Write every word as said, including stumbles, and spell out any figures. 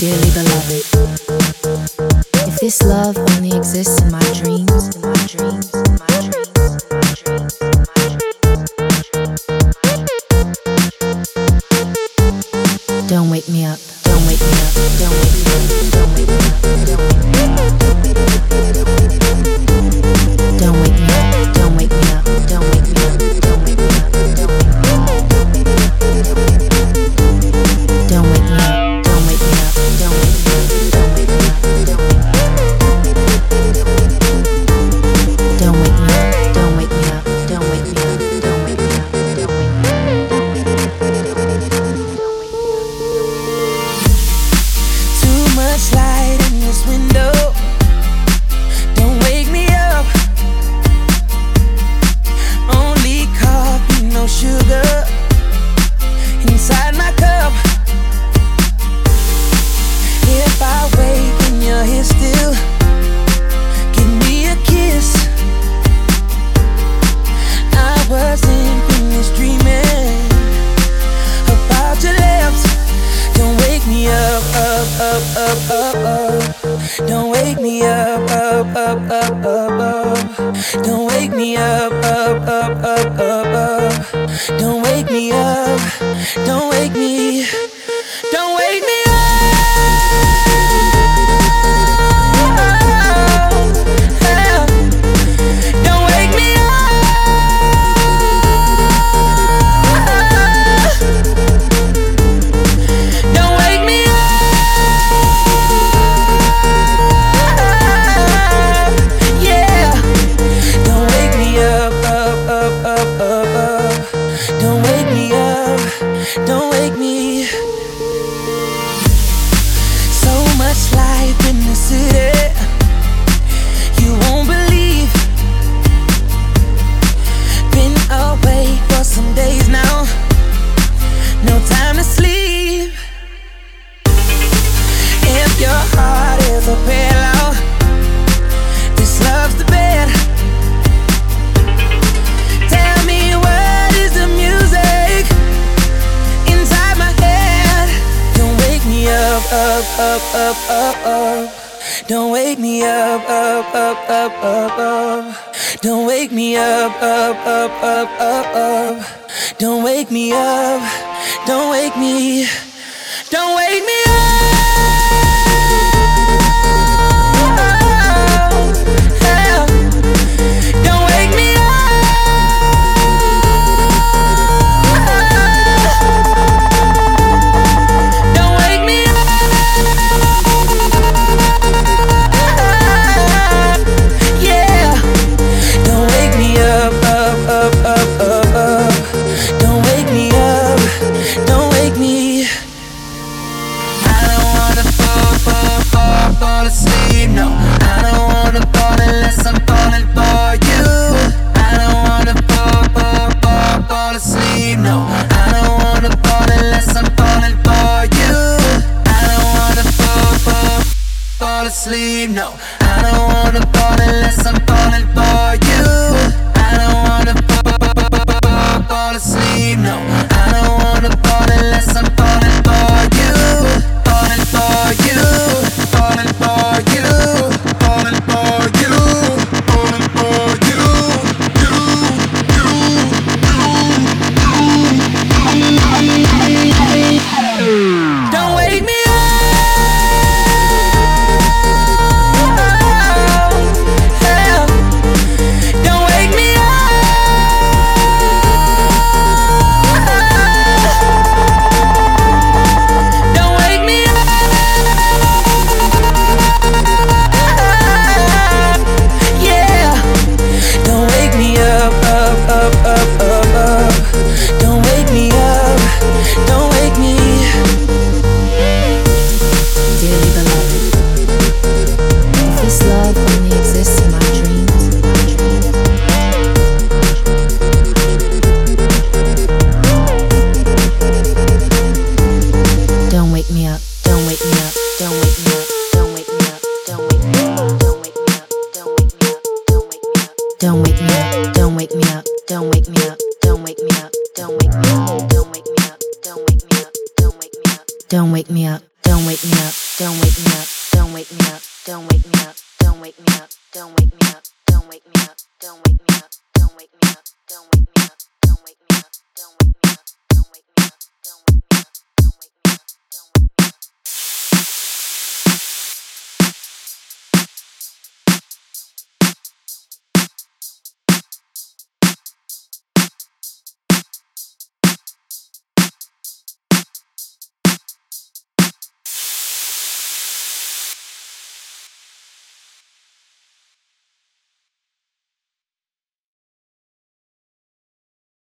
Dearly beloved, if this love only exists in my dreams, in my dreams, in my dreams, in my dreams, in my dreams. Don't wake me up, don't wake me up, don't wake me up, don't wake me up, don't wake me up, don't wake me up, don't wake me up, don't wake me up, don't wake me up, don't wake me up, don't wake me up. Don't wake me up, up, up, up, up, up. Don't wake me up, up, up, up, up, up. Don't wake me up, don't wake me, don't wake me up. Don't wake me up. Don't wake me up. Don't wake me. So much life in the city, you won't believe. Been awake for some days now, no time to sleep. If your heart is a pillow, this love's the bed. Tell me what is the music inside my head? Don't wake me up, up, up, up, up, up. Don't wake me up, up, up, up, up, up. Don't wake me up, up, up, up, up, up. Don't wake me up, don't wake me, don't wake me up. Don't wake me up. Fall asleep, no, I don't wanna fall unless I'm falling for you. I don't wanna fall, fall, fall, fall asleep, no, I don't wanna fall unless I'm falling for you. I don't wanna fall, fall, fall asleep, no, I don't wanna fall unless I'm falling for you. I don't wanna fall, fall, fall, fall asleep, no, I don't wanna fall unless I'm falling for you. Falling for you. Falling for you, falling for you, falling for you, you, you, you, you. Don't wake me up. Don't wake me up. Don't wake me up. Up, up, up, up, up. Don't wake me up, don't wake me. Dearly beloved, if this love only exists in my dreams, don't wake me up, don't wake me up, don't wake me up, don't wake me up, don't wake me up, don't wake me up, don't wake me up, don't wake me up, don't wake me up. Don't wake me up, don't wake me up, don't wake me up, don't wake me up, don't wake me up, don't wake me up, don't wake me up, don't wake me up, don't wake me up. don't wake me up, don't wake me up, don't wake me up, don't wake me up, don't wake me up, don't wake me up, don't wake me up, don't wake me up, don't wake me up, don't wake me up, don't wake me up.